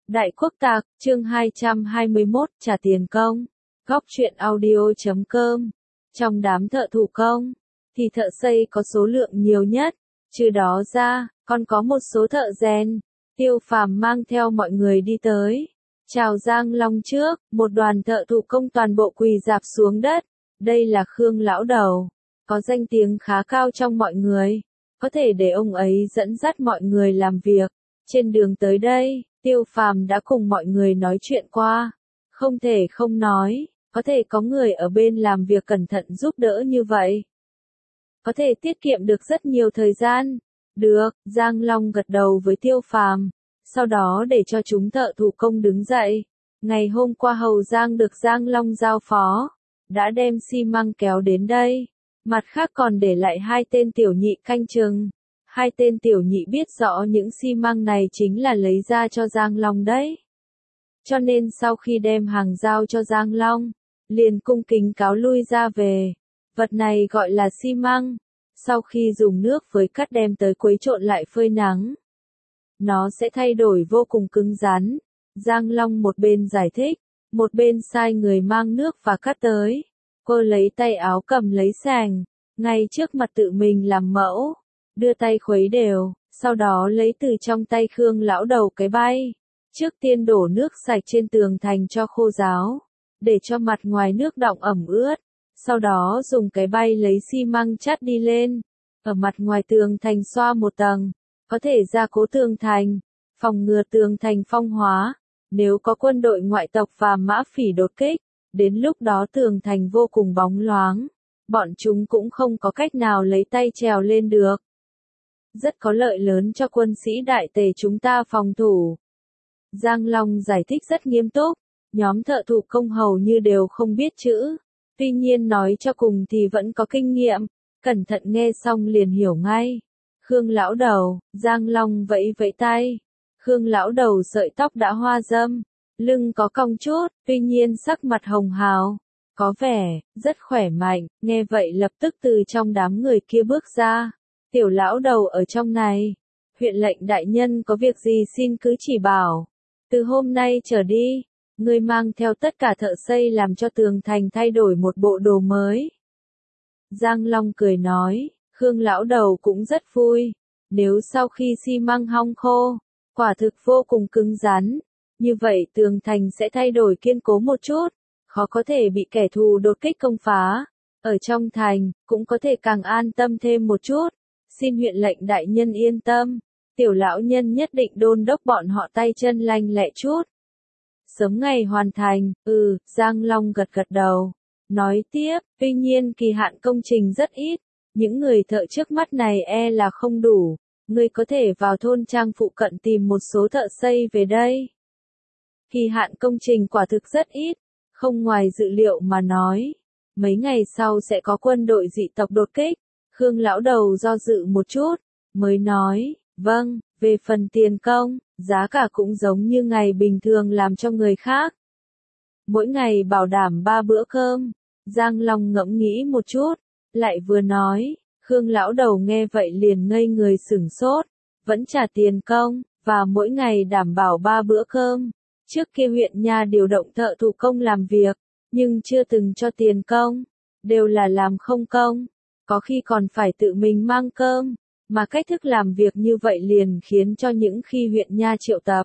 Đại Quốc Tạc, chương 221, trả tiền công. Góc truyện audio.com. Trong đám thợ thủ công, thì thợ xây có số lượng nhiều nhất. Trừ đó ra, còn có một số thợ rèn. Tiêu Phàm mang theo mọi người đi tới. Chào Giang Long trước, một đoàn thợ thủ công toàn bộ quỳ rạp xuống đất. Đây là Khương lão đầu. Có danh tiếng khá cao trong mọi người. Có thể để ông ấy dẫn dắt mọi người làm việc. Trên đường tới đây, Tiêu Phàm đã cùng mọi người nói chuyện qua. Không thể không nói, có thể có người ở bên làm việc cẩn thận giúp đỡ như vậy. Có thể tiết kiệm được rất nhiều thời gian. Được, Giang Long gật đầu với Tiêu Phàm. Sau đó để cho chúng thợ thủ công đứng dậy. Ngày hôm qua Hầu Giang được Giang Long giao phó. Đã đem xi măng kéo đến đây. Mặt khác còn để lại 2 tên tiểu nhị canh chừng. 2 tên tiểu nhị biết rõ những xi măng này chính là lấy ra cho Giang Long đấy. Cho nên sau khi đem hàng giao cho Giang Long, liền cung kính cáo lui ra về. Vật này gọi là xi măng. Sau khi dùng nước với cát đem tới quấy trộn lại phơi nắng, nó sẽ thay đổi vô cùng cứng rắn. Giang Long một bên giải thích, một bên sai người mang nước và cát tới. Cô lấy tay áo cầm lấy sàng, ngay trước mặt tự mình làm mẫu, đưa tay khuấy đều, sau đó lấy từ trong tay Khương lão đầu cái bay. Trước tiên đổ nước sạch trên tường thành cho khô ráo, để cho mặt ngoài nước đọng ẩm ướt. Sau đó dùng cái bay lấy xi măng chát đi lên. Ở mặt ngoài tường thành xoa một tầng, có thể gia cố tường thành, phòng ngừa tường thành phong hóa. Nếu có quân đội ngoại tộc và mã phỉ đột kích, đến lúc đó tường thành vô cùng bóng loáng. Bọn chúng cũng không có cách nào lấy tay trèo lên được. Rất có lợi lớn cho quân sĩ đại tề chúng ta phòng thủ. Giang Long giải thích rất nghiêm túc. Nhóm thợ thủ công hầu như đều không biết chữ. Tuy nhiên nói cho cùng thì vẫn có kinh nghiệm. Cẩn thận nghe xong liền hiểu ngay. Khương lão đầu, Giang Long vẫy vẫy tay. Khương lão đầu sợi tóc đã hoa râm, lưng có cong chút, tuy nhiên sắc mặt hồng hào, có vẻ rất khỏe mạnh. Nghe vậy lập tức từ trong đám người kia bước ra. Tiểu lão đầu ở trong này. Huyện lệnh đại nhân có việc gì xin cứ chỉ bảo. Từ hôm nay trở đi, ngươi mang theo tất cả thợ xây làm cho tường thành thay đổi một bộ đồ mới. Giang Long cười nói, Khương lão đầu cũng rất vui. Nếu sau khi xi măng hong khô, quả thực vô cùng cứng rắn, như vậy tường thành sẽ thay đổi kiên cố một chút, khó có thể bị kẻ thù đột kích công phá. Ở trong thành, cũng có thể càng an tâm thêm một chút. Xin huyện lệnh đại nhân yên tâm, tiểu lão nhân nhất định đôn đốc bọn họ tay chân lanh lẹ chút. Sớm ngày hoàn thành, Giang Long gật gật đầu. Nói tiếp, tuy nhiên kỳ hạn công trình rất ít, những người thợ trước mắt này e là không đủ. Ngươi có thể vào thôn trang phụ cận tìm một số thợ xây về đây. Kỳ hạn công trình quả thực rất ít, không ngoài dự liệu mà nói. Mấy ngày sau sẽ có quân đội dị tộc đột kích. Khương lão đầu do dự một chút, mới nói, vâng, về phần tiền công, giá cả cũng giống như ngày bình thường làm cho người khác. Mỗi ngày bảo đảm 3 bữa cơm. Giang Long ngẫm nghĩ một chút, lại vừa nói. Khương lão đầu nghe vậy liền ngây người sửng sốt, vẫn trả tiền công, và mỗi ngày đảm bảo 3 bữa cơm. Trước kia huyện nha điều động thợ thủ công làm việc, nhưng chưa từng cho tiền công, đều là làm không công, có khi còn phải tự mình mang cơm, mà cách thức làm việc như vậy liền khiến cho những khi huyện nha triệu tập.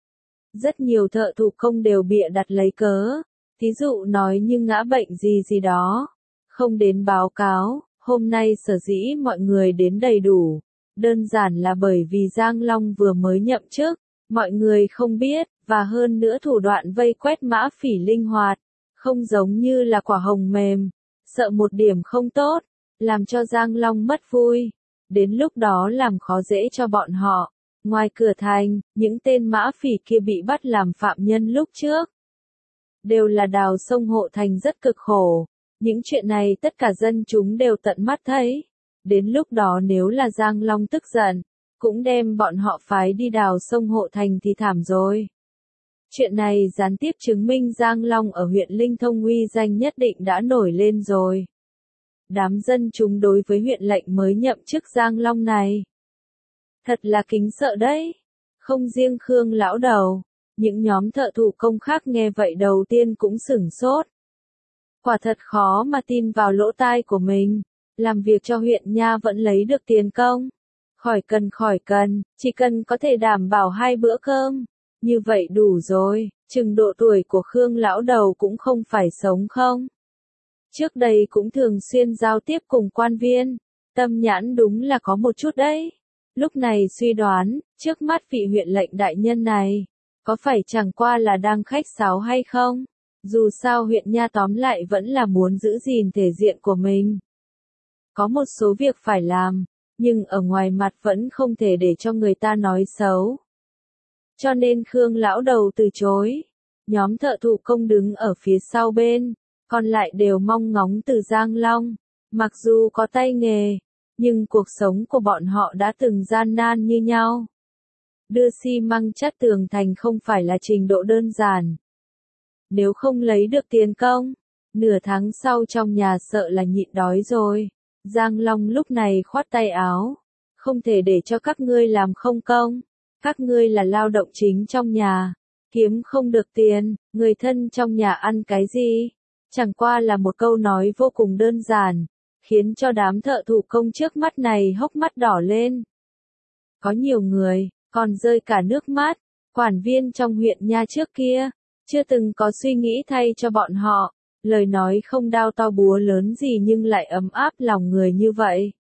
Rất nhiều thợ thủ công đều bịa đặt lấy cớ, thí dụ nói như ngã bệnh gì gì đó, không đến báo cáo. Hôm nay sở dĩ mọi người đến đầy đủ, đơn giản là bởi vì Giang Long vừa mới nhậm chức, mọi người không biết, và hơn nữa thủ đoạn vây quét mã phỉ linh hoạt, không giống như là quả hồng mềm, sợ một điểm không tốt, làm cho Giang Long mất vui, đến lúc đó làm khó dễ cho bọn họ. Ngoài cửa thành, những tên mã phỉ kia bị bắt làm phạm nhân lúc trước, đều là đào sông hộ thành rất cực khổ. Những chuyện này tất cả dân chúng đều tận mắt thấy. Đến lúc đó nếu là Giang Long tức giận, cũng đem bọn họ phái đi đào sông hộ thành thì thảm rồi. Chuyện này gián tiếp chứng minh Giang Long ở huyện Linh Thông uy danh nhất định đã nổi lên rồi. Đám dân chúng đối với huyện lệnh mới nhậm chức Giang Long này thật là kính sợ đấy. Không riêng Khương lão đầu, Những nhóm thợ thủ công khác nghe vậy đầu tiên cũng sửng sốt. Quả thật khó mà tin vào lỗ tai của mình, làm việc cho huyện nha vẫn lấy được tiền công. Khỏi cần, chỉ cần có thể đảm bảo 2 bữa cơm, như vậy đủ rồi, chừng độ tuổi của Khương lão đầu cũng không phải sống không. Trước đây cũng thường xuyên giao tiếp cùng quan viên, tâm nhãn đúng là có một chút đấy. Lúc này suy đoán, trước mắt vị huyện lệnh đại nhân này, có phải chẳng qua là đang khách sáo hay không? Dù sao huyện nha tóm lại vẫn là muốn giữ gìn thể diện của mình. Có một số việc phải làm, nhưng ở ngoài mặt vẫn không thể để cho người ta nói xấu. Cho nên Khương lão đầu từ chối. Nhóm thợ thủ công đứng ở phía sau bên, còn lại đều mong ngóng từ Giang Long. Mặc dù có tay nghề, nhưng cuộc sống của bọn họ đã từng gian nan như nhau. Đưa xi măng chát tường thành không phải là trình độ đơn giản. Nếu không lấy được tiền công, nửa tháng sau trong nhà sợ là nhịn đói rồi. Giang Long lúc này khoát tay áo. Không thể để cho các ngươi làm không công. Các ngươi là lao động chính trong nhà. Kiếm không được tiền, người thân trong nhà ăn cái gì? Chẳng qua là một câu nói vô cùng đơn giản, khiến cho đám thợ thủ công trước mắt này hốc mắt đỏ lên. Có nhiều người, còn rơi cả nước mắt. Quản viên trong huyện nha trước kia, chưa từng có suy nghĩ thay cho bọn họ. Lời nói không đao to búa lớn gì nhưng lại ấm áp lòng người như vậy.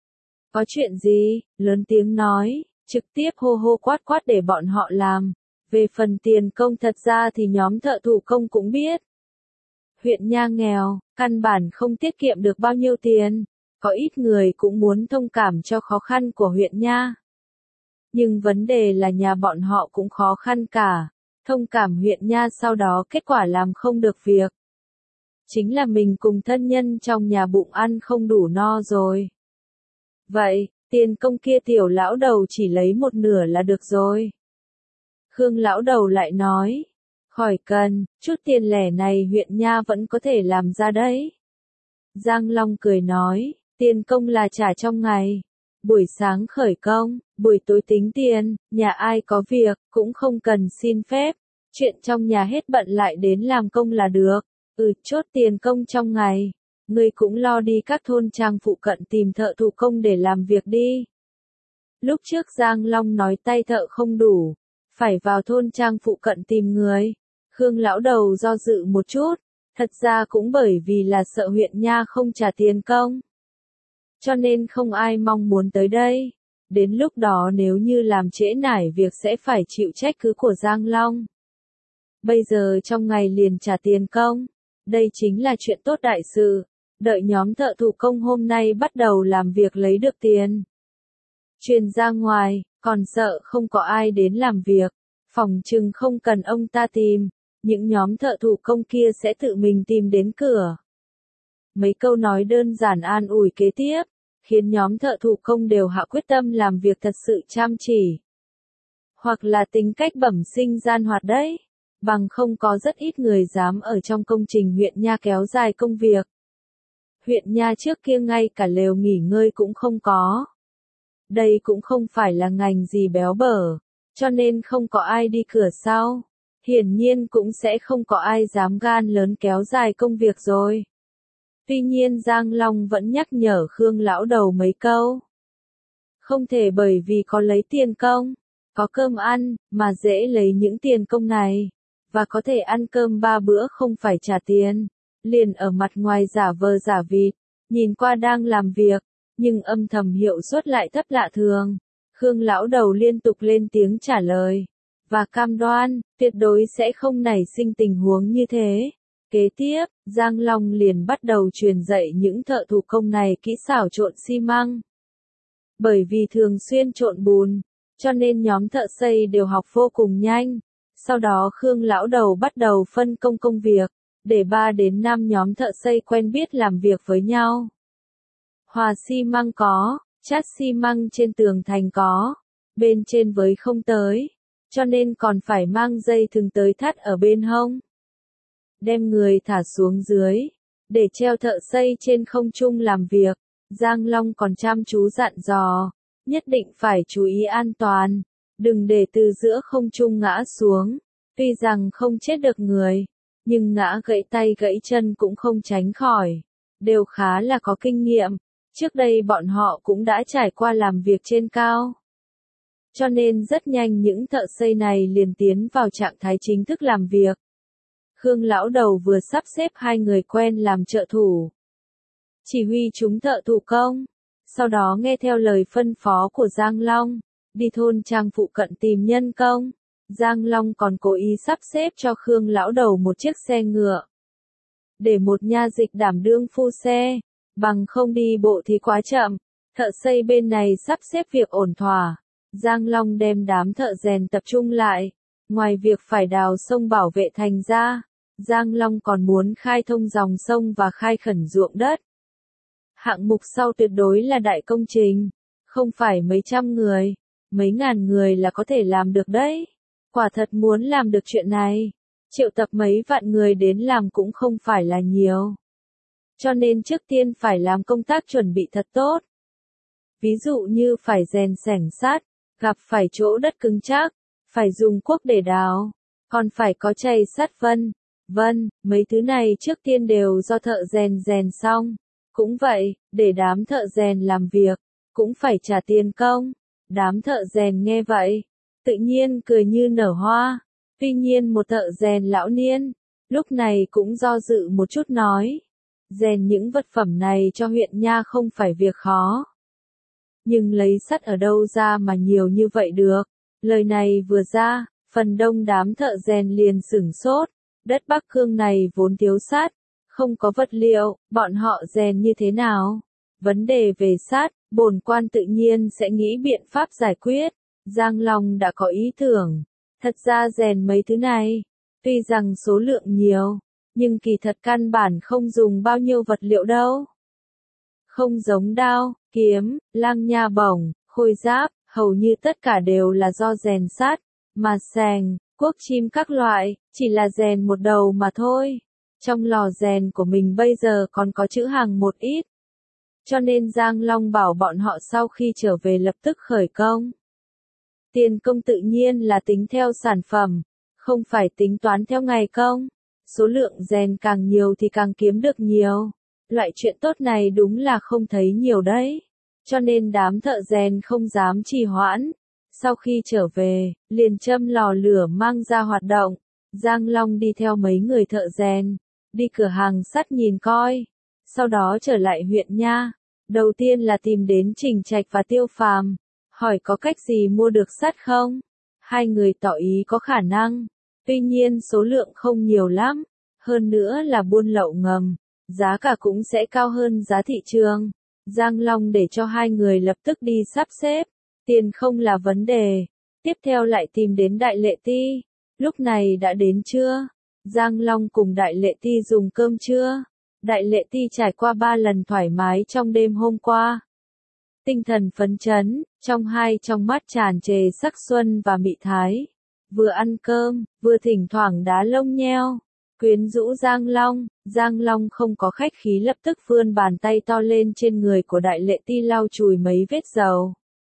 Có chuyện gì, lớn tiếng nói, trực tiếp hô hô quát quát để bọn họ làm. Về phần tiền công thật ra thì nhóm thợ thủ công cũng biết. Huyện nha nghèo, căn bản không tiết kiệm được bao nhiêu tiền. Có ít người cũng muốn thông cảm cho khó khăn của huyện nha. Nhưng vấn đề là nhà bọn họ cũng khó khăn cả. Thông cảm huyện nha sau đó kết quả làm không được việc. Chính là mình cùng thân nhân trong nhà bụng ăn không đủ no rồi. Vậy, tiền công kia tiểu lão đầu chỉ lấy một nửa là được rồi. Khương lão đầu lại nói, khỏi cần, chút tiền lẻ này huyện nha vẫn có thể làm ra đấy. Giang Long cười nói, tiền công là trả trong ngày. Buổi sáng khởi công, buổi tối tính tiền, nhà ai có việc, cũng không cần xin phép. Chuyện trong nhà hết bận lại đến làm công là được. Chốt tiền công trong ngày. Ngươi cũng lo đi các thôn trang phụ cận tìm thợ thủ công để làm việc đi. Lúc trước Giang Long nói tay thợ không đủ, phải vào thôn trang phụ cận tìm người. Khương lão đầu do dự một chút, thật ra cũng bởi vì là sợ huyện nha không trả tiền công. Cho nên không ai mong muốn tới đây. Đến lúc đó nếu như làm trễ nải việc sẽ phải chịu trách cứ của Giang Long. Bây giờ trong ngày liền trả tiền công. Đây chính là chuyện tốt đại sự. Đợi nhóm thợ thủ công hôm nay bắt đầu làm việc lấy được tiền. Truyền ra ngoài, còn sợ không có ai đến làm việc. Phòng chừng không cần ông ta tìm. Những nhóm thợ thủ công kia sẽ tự mình tìm đến cửa. Mấy câu nói đơn giản an ủi kế tiếp, khiến nhóm thợ thủ công đều hạ quyết tâm làm việc thật sự chăm chỉ. Hoặc là tính cách bẩm sinh gian hoạt đấy. Bằng không có rất ít người dám ở trong công trình huyện nha kéo dài công việc. Huyện nha trước kia ngay cả lều nghỉ ngơi cũng không có. Đây cũng không phải là ngành gì béo bở, cho nên không có ai đi cửa sau. Hiển nhiên cũng sẽ không có ai dám gan lớn kéo dài công việc rồi. Tuy nhiên Giang Long vẫn nhắc nhở Khương lão đầu mấy câu. Không thể bởi vì có lấy tiền công, có cơm ăn, mà dễ lấy những tiền công này. Và có thể ăn cơm 3 bữa không phải trả tiền. Liền ở mặt ngoài giả vờ giả vịt, nhìn qua đang làm việc, nhưng âm thầm hiệu suất lại thấp lạ thường. Khương lão đầu liên tục lên tiếng trả lời, và cam đoan, tuyệt đối sẽ không nảy sinh tình huống như thế. Kế tiếp, Giang Long liền bắt đầu truyền dạy những thợ thủ công này kỹ xảo trộn xi măng. Bởi vì thường xuyên trộn bùn, cho nên nhóm thợ xây đều học vô cùng nhanh. Sau đó Khương lão đầu bắt đầu phân công việc, để 3 đến 5 nhóm thợ xây quen biết làm việc với nhau. Hòa xi măng có, chát xi măng trên tường thành có, bên trên với không tới, cho nên còn phải mang dây thừng tới thắt ở bên hông. Đem người thả xuống dưới, để treo thợ xây trên không trung làm việc. Giang Long còn chăm chú dặn dò, nhất định phải chú ý an toàn, đừng để từ giữa không trung ngã xuống. Tuy rằng không chết được người, nhưng ngã gãy tay gãy chân cũng không tránh khỏi. Đều khá là có kinh nghiệm, trước đây bọn họ cũng đã trải qua làm việc trên cao. Cho nên rất nhanh những thợ xây này liền tiến vào trạng thái chính thức làm việc. Khương lão đầu vừa sắp xếp hai người quen làm trợ thủ, chỉ huy chúng thợ thủ công, sau đó nghe theo lời phân phó của Giang Long, đi thôn trang phụ cận tìm nhân công. Giang Long còn cố ý sắp xếp cho Khương lão đầu một chiếc xe ngựa, để một nha dịch đảm đương phu xe, bằng không đi bộ thì quá chậm. Thợ xây bên này sắp xếp việc ổn thỏa, Giang Long đem đám thợ rèn tập trung lại, ngoài việc phải đào sông bảo vệ thành ra, Giang Long còn muốn khai thông dòng sông và khai khẩn ruộng đất. Hạng mục sau tuyệt đối là đại công trình, không phải mấy trăm người, mấy ngàn người là có thể làm được đấy. Quả thật muốn làm được chuyện này, triệu tập mấy vạn người đến làm cũng không phải là nhiều. Cho nên trước tiên phải làm công tác chuẩn bị thật tốt. Ví dụ như phải rèn xẻng sắt, gặp phải chỗ đất cứng chắc, phải dùng cuốc để đào, còn phải có chày sắt vân, mấy thứ này trước tiên đều do thợ rèn xong. Cũng vậy, để đám thợ rèn làm việc, cũng phải trả tiền công. Đám thợ rèn nghe vậy, tự nhiên cười như nở hoa. Tuy nhiên một thợ rèn lão niên, lúc này cũng do dự một chút nói, rèn những vật phẩm này cho huyện nha không phải việc khó. Nhưng lấy sắt ở đâu ra mà nhiều như vậy được? Lời này vừa ra, phần đông đám thợ rèn liền sửng sốt. Đất Bắc Cương này vốn thiếu sắt, không có vật liệu, bọn họ rèn như thế nào? Vấn đề về sắt, bổn quan tự nhiên sẽ nghĩ biện pháp giải quyết. Giang Long đã có ý tưởng. Thật ra rèn mấy thứ này, tuy rằng số lượng nhiều, nhưng kỳ thật căn bản không dùng bao nhiêu vật liệu đâu. Không giống đao, kiếm, lăng nha bổng, khôi giáp, hầu như tất cả đều là do rèn sắt, mà xẻng, cuốc chim các loại, chỉ là rèn một đầu mà thôi. Trong lò rèn của mình bây giờ còn có chữ hàng một ít. Cho nên Giang Long bảo bọn họ sau khi trở về lập tức khởi công. Tiền công tự nhiên là tính theo sản phẩm, không phải tính toán theo ngày công. Số lượng rèn càng nhiều thì càng kiếm được nhiều. Loại chuyện tốt này đúng là không thấy nhiều đấy. Cho nên đám thợ rèn không dám trì hoãn. Sau khi trở về, liền châm lò lửa mang ra hoạt động. Giang Long đi theo mấy người thợ rèn, đi cửa hàng sắt nhìn coi. Sau đó trở lại huyện nha. Đầu tiên là tìm đến Trình Trạch và Tiêu Phàm, hỏi có cách gì mua được sắt không? Hai người tỏ ý có khả năng. Tuy nhiên số lượng không nhiều lắm. Hơn nữa là buôn lậu ngầm. Giá cả cũng sẽ cao hơn giá thị trường. Giang Long để cho hai người lập tức đi sắp xếp. Tiền không là vấn đề. Tiếp theo lại tìm đến Đại Lệ Ti. Lúc này đã đến trưa. Giang Long cùng Đại Lệ Ti dùng cơm trưa. Đại Lệ Ti trải qua 3 lần thoải mái trong đêm hôm qua. Tinh thần phấn chấn, trong mắt tràn trề sắc xuân và mị thái. Vừa ăn cơm, vừa thỉnh thoảng đá lông nheo. Quyến rũ Giang Long không có khách khí lập tức vươn bàn tay to lên trên người của Đại Lệ Ti lau chùi mấy vết dầu.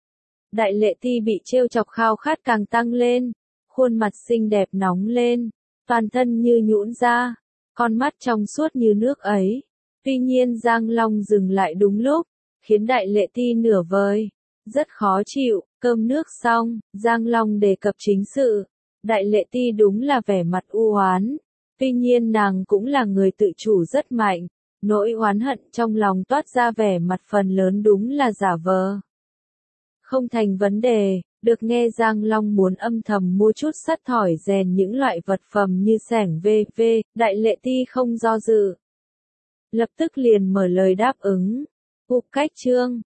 Đại Lệ Ti bị trêu chọc khao khát càng tăng lên, khuôn mặt xinh đẹp nóng lên, toàn thân như nhũn ra, con mắt trong suốt như nước ấy. Tuy nhiên Giang Long dừng lại đúng lúc, khiến Đại Lệ Ti nửa vời, rất khó chịu. Cơm nước xong, Giang Long đề cập chính sự. Đại Lệ Ti đúng là vẻ mặt u oán. Tuy nhiên nàng cũng là người tự chủ rất mạnh, nỗi oán hận trong lòng toát ra vẻ mặt phần lớn đúng là giả vờ. Không thành vấn đề, được nghe Giang Long muốn âm thầm mua chút sắt thỏi rèn những loại vật phẩm như xẻng v.v. Đại Lệ Ti không do dự. Lập tức liền mở lời đáp ứng. Cách chương